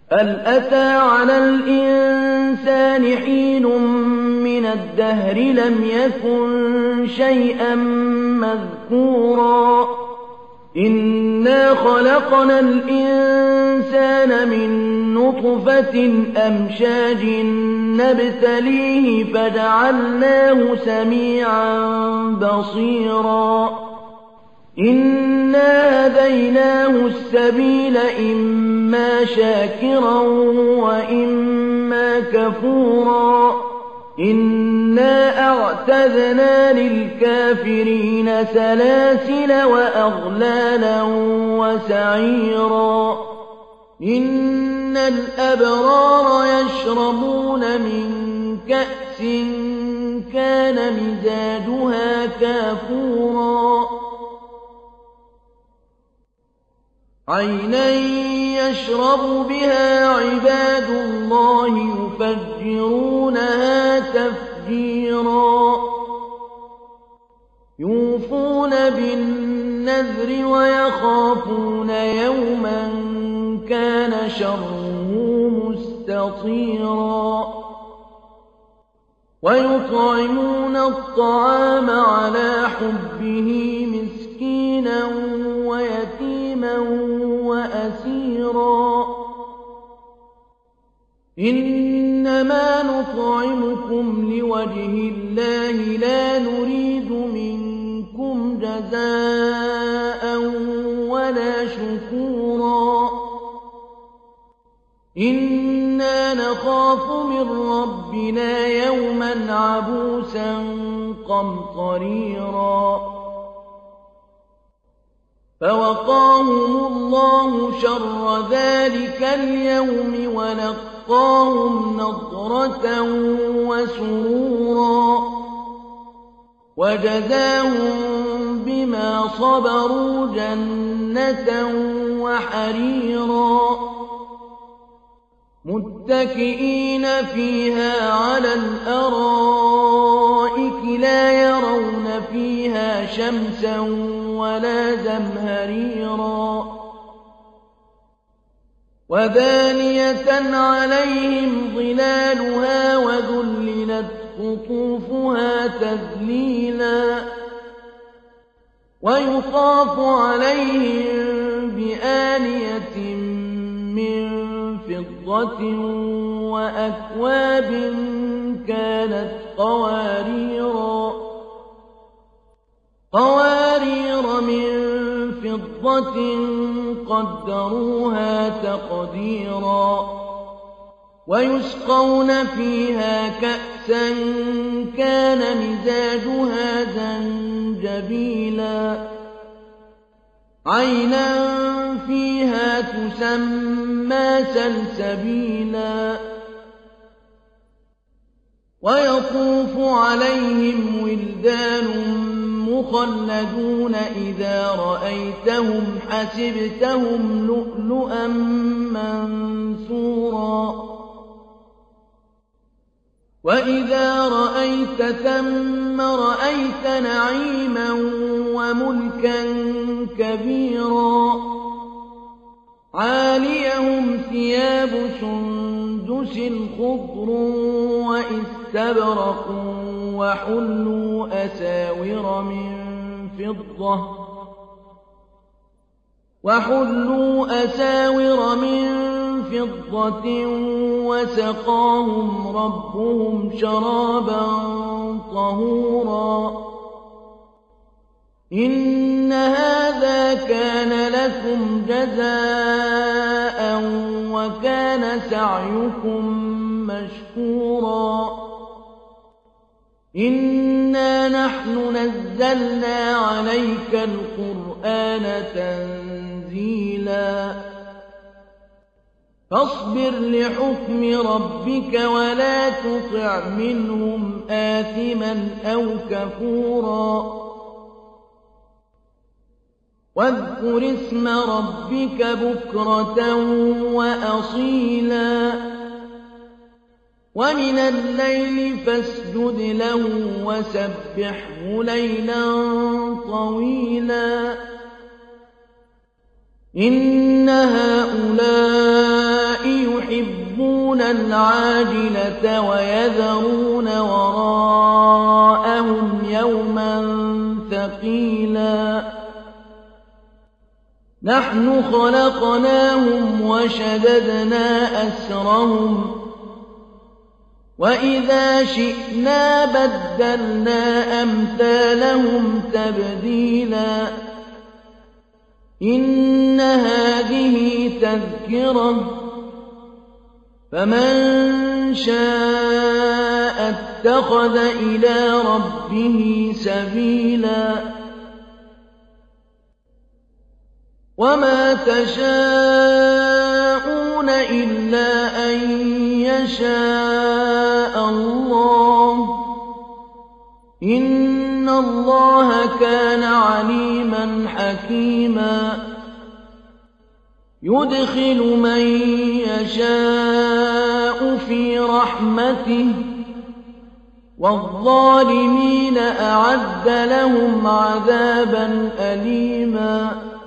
هل أتى على الإنسان حين من الدهر لم يكن شيئا مذكورا إنا خلقنا الإنسان من نطفة أمشاج نبتليه فجعلناه سميعا بصيرا إنا هديناه السبيل إما شاكرا وإما كفورا إنا أعتدنا للكافرين سلاسل وأغلالا وسعيرا إن الأبرار يشربون من كأس كان مزاجها كافورا عينا يشرب بها عباد الله يفجرونها تفجيرا يوفون بالنذر ويخافون يوما كان شره مستطيرا ويطعمون الطعام على حبه مسكينا ويتيما وأسيرا إنما نطعمكم لوجه الله لا نريد منكم جزاء ولا شكورا إنا نخاف من ربنا يوما عبوسا قمطريرا فوقاهم الله شر ذلك اليوم ولقاهم نضرة وسرورا وجزاهم بما صبروا جنة وحريرا متكئين فيها على الأرائك لا يرون فيها شمسا ولا زمهريرا ودانية عليهم ظلالها وذللت قطوفها تذليلا ويطاف عليهم بآنية من فضة وأكواب كانت قوارير من فضة قدروها تقديرا ويسقون فيها كأسا كان مزاجها زنجبيلا عينا فيها تسمى سلسبيلا ويطوف عليهم ولدان مخلدون إذا رأيتهم حسبتهم لؤلؤا منثورا وإذا رأيت ثم رأيت نعيما وملكا كبيرا عاليهم ثياب سندس خضر واستبرق وحلوا أساور من فضة وسقاهم ربهم شرابا طهورا إن هذا كان لكم جزاء وكان سعيكم مشكورا إنا نحن نزلنا عليك القرآن تنزيلا فاصبر لحكم ربك ولا تطع منهم آثما أو كفورا واذكر اسم ربك بكرة وأصيلا ومن الليل فاسجد له وسبحه ليلا طويلا إن هؤلاء يحبون يحبون العاجلة ويذرون وراءهم يوما ثقيلا نحن خلقناهم وشددنا أسرهم وإذا شئنا بدلنا أمثالهم تبديلا إن هذه تذكرة فمن شاء اتخذ إلى ربه سبيلا وما تشاءون إلا أن يشاء الله إن الله كان عليما حكيما يدخل من يشاء في رحمته والظالمين أعد لهم عذابا أليما